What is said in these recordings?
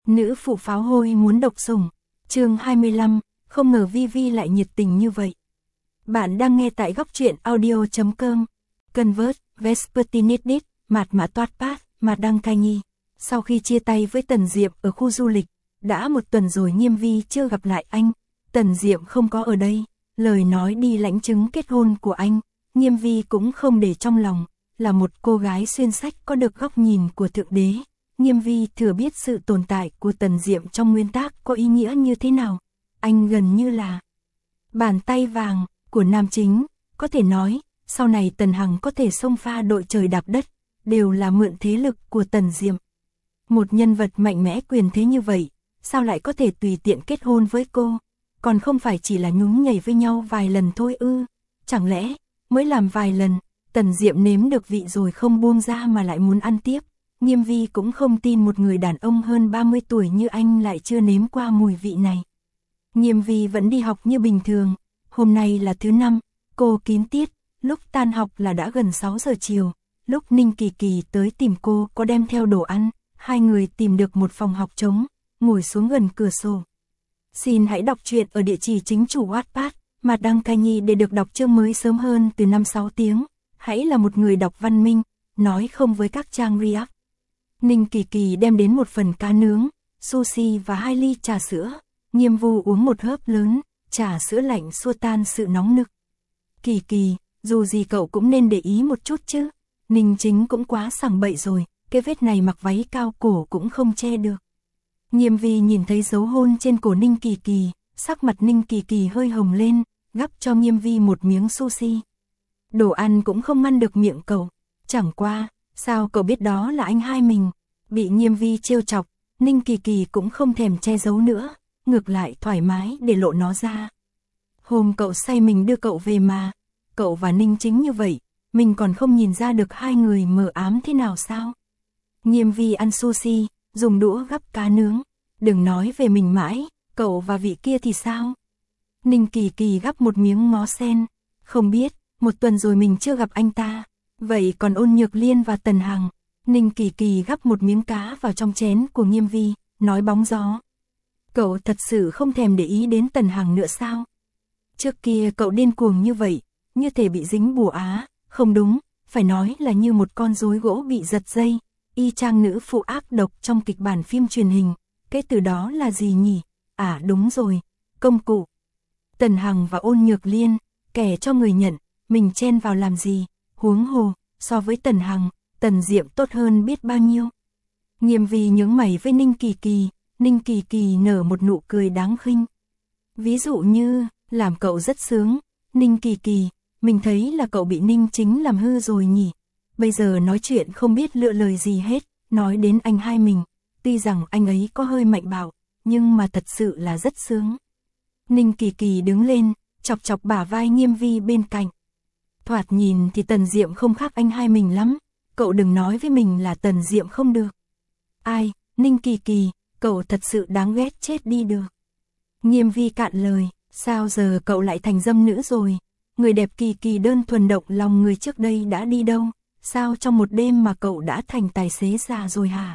Nữ phụ pháo hôi muốn độc sủng. Chương 25, không ngờ Vi Vi lại nhiệt tình như vậy. Bạn đang nghe tại góc truyện audio.com. Convert, Vespertinitdit, Mạt Mã Toát Pát, Mạt Đăng Cai Nhi. Sau khi chia tay với Tần Diệm ở khu du lịch, đã một tuần rồi Nghiêm Vi chưa gặp lại anh. Tần Diệm không có ở đây, lời nói đi lãnh chứng kết hôn của anh, Nghiêm Vi cũng không để trong lòng. Là một cô gái xuyên sách có được góc nhìn của Thượng Đế, Nghiêm Vi thừa biết sự tồn tại của Tần Diệm trong nguyên tác có ý nghĩa như thế nào. Anh gần như là bàn tay vàng của nam chính, có thể nói, sau này Tần Hằng có thể xông pha đội trời đạp đất, đều là mượn thế lực của Tần Diệm. Một nhân vật mạnh mẽ quyền thế như vậy, sao lại có thể tùy tiện kết hôn với cô, còn không phải chỉ là nhún nhảy với nhau vài lần thôi ư? Chẳng lẽ, mới làm vài lần, Tần Diệm nếm được vị rồi không buông ra mà lại muốn ăn tiếp? Nghiêm Vi cũng không tin một người đàn ông hơn 30 tuổi như anh lại chưa nếm qua mùi vị này. Nghiêm Vi vẫn đi học như bình thường, hôm nay là thứ 5, cô kín tiết, lúc tan học là đã gần 6 giờ chiều, lúc Ninh Kỳ Kỳ tới tìm cô có đem theo đồ ăn, hai người tìm được một phòng học trống, ngồi xuống gần cửa sổ. Xin hãy đọc truyện ở địa chỉ chính chủ Wattpad, Mạt Đăng Cai Nhi để được đọc chương mới sớm hơn từ 5-6 tiếng. Hãy là một người đọc văn minh, nói không với các trang React. Ninh Kỳ Kỳ đem đến một phần cá nướng, sushi và 2 ly trà sữa. Nghiêm Vu uống một hớp lớn, trà sữa lạnh xua tan sự nóng nực. Kỳ Kỳ, dù gì cậu cũng nên để ý một chút chứ. Ninh Chính cũng quá sảng bậy rồi, cái vết này mặc váy cao cổ cũng không che được. Nghiêm Vi nhìn thấy dấu hôn trên cổ Ninh Kỳ Kỳ, sắc mặt Ninh Kỳ Kỳ hơi hồng lên, gắp cho Nghiêm Vi một miếng sushi. Đồ ăn cũng không ngăn được miệng cậu, chẳng qua, sao cậu biết đó là anh hai mình? Bị Nghiêm Vi trêu chọc, Ninh Kỳ Kỳ cũng không thèm che giấu nữa, ngược lại thoải mái để lộ nó ra. Hôm cậu say mình đưa cậu về mà, cậu và Ninh Chính như vậy, mình còn không nhìn ra được hai người mờ ám thế nào sao? Nghiêm Vi ăn sushi, dùng đũa gắp cá nướng, đừng nói về mình mãi, cậu và vị kia thì sao? Ninh Kỳ Kỳ gắp một miếng ngó sen, không biết, một tuần rồi mình chưa gặp anh ta, vậy còn Ôn Nhược Liên và Tần Hằng. Ninh Kỳ Kỳ gắp một miếng cá vào trong chén của Nghiêm Vi, nói bóng gió. Cậu thật sự không thèm để ý đến Tần Hằng nữa sao? Trước kia cậu điên cuồng như vậy, như thể bị dính bùa á, không đúng, phải nói là như một con rối gỗ bị giật dây, y chang nữ phụ ác độc trong kịch bản phim truyền hình. Cái từ đó là gì nhỉ? À đúng rồi, công cụ. Tần Hằng và Ôn Nhược Liên, kẻ cho người nhận, mình chen vào làm gì? Huống hồ, so với Tần Hằng, Tần Diệm tốt hơn biết bao nhiêu. Nghiêm Vi nhướng mày với Ninh Kỳ Kỳ, Ninh Kỳ Kỳ nở một nụ cười đáng khinh. Ví dụ như, làm cậu rất sướng. Ninh Kỳ Kỳ, mình thấy là cậu bị Ninh Chính làm hư rồi nhỉ. Bây giờ nói chuyện không biết lựa lời gì hết, nói đến anh hai mình. Tuy rằng anh ấy có hơi mạnh bạo, nhưng mà thật sự là rất sướng. Ninh Kỳ Kỳ đứng lên, chọc chọc bả vai Nghiêm Vi bên cạnh. Thoạt nhìn thì Tần Diệm không khác anh hai mình lắm, cậu đừng nói với mình là Tần Diệm không được. Ai, Ninh Kỳ Kỳ, cậu thật sự đáng ghét chết đi được. Nghiêm Vi cạn lời, sao giờ cậu lại thành dâm nữ rồi? Người đẹp Kỳ Kỳ đơn thuần động lòng người trước đây đã đi đâu? Sao trong một đêm mà cậu đã thành tài xế già rồi hả?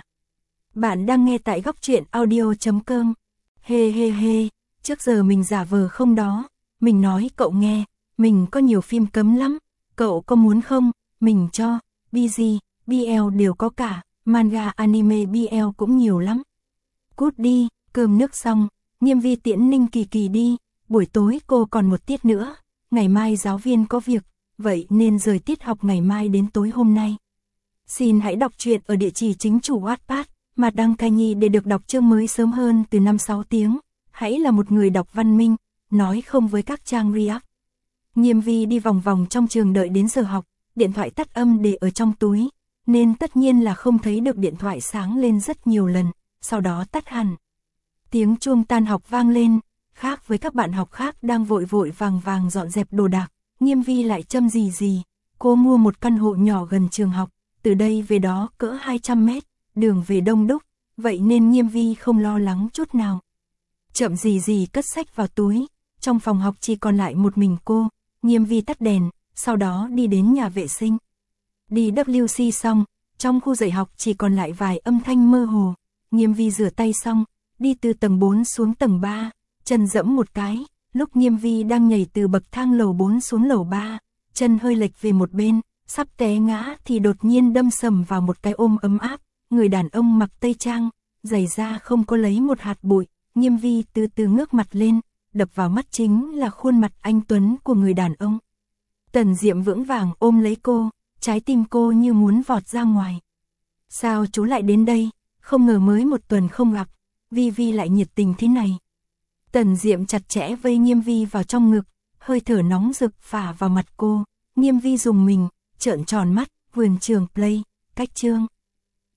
Bạn đang nghe tại góc truyện audio.com. Hê hê hê, trước giờ mình giả vờ không đó, mình nói cậu nghe, mình có nhiều phim cấm lắm, cậu có muốn không, mình cho, BG, BL đều có cả, manga anime BL cũng nhiều lắm. Cút đi, cơm nước xong, Nghiêm Vi tiễn Ninh Kỳ Kỳ đi, buổi tối cô còn một tiết nữa, ngày mai giáo viên có việc, vậy nên rời tiết học ngày mai đến tối hôm nay. Xin hãy đọc truyện ở địa chỉ chính chủ Wattpad, Mạt Đăng Cai Nhi để được đọc chương mới sớm hơn từ 5-6 tiếng. Hãy là một người đọc văn minh, nói không với các trang React. Nghiêm Vi đi vòng vòng trong trường đợi đến giờ học, điện thoại tắt âm để ở trong túi, nên tất nhiên là không thấy được điện thoại sáng lên rất nhiều lần, sau đó tắt hẳn. Tiếng chuông tan học vang lên, khác với các bạn học khác đang vội vội vàng vàng dọn dẹp đồ đạc, Nghiêm Vi lại châm gì. Cô mua một căn hộ nhỏ gần trường học, từ đây về đó cỡ 200 mét, đường về đông đúc, vậy nên Nghiêm Vi không lo lắng chút nào. Chậm gì cất sách vào túi, trong phòng học chỉ còn lại một mình cô, Nghiêm Vi tắt đèn, sau đó đi đến nhà vệ sinh. Đi WC xong, trong khu dạy học chỉ còn lại vài âm thanh mơ hồ, Nghiêm Vi rửa tay xong, đi từ tầng 4 xuống tầng 3, chân dẫm một cái, lúc Nghiêm Vi đang nhảy từ bậc thang lầu 4 xuống lầu 3, chân hơi lệch về một bên, sắp té ngã thì đột nhiên đâm sầm vào một cái ôm ấm áp, người đàn ông mặc tây trang, giày da không có lấy một hạt bụi. Nghiêm Vi từ từ ngước mặt lên, đập vào mắt chính là khuôn mặt anh tuấn của người đàn ông. Tần Diệm vững vàng ôm lấy cô, trái tim cô như muốn vọt ra ngoài. Sao chú lại đến đây, không ngờ mới một tuần không gặp, Vi Vi lại nhiệt tình thế này. Tần Diệm chặt chẽ vây Nghiêm Vi vào trong ngực, hơi thở nóng rực phả vào mặt cô. Nghiêm Vi rùng mình, trợn tròn mắt, vườn trường play, cách chương.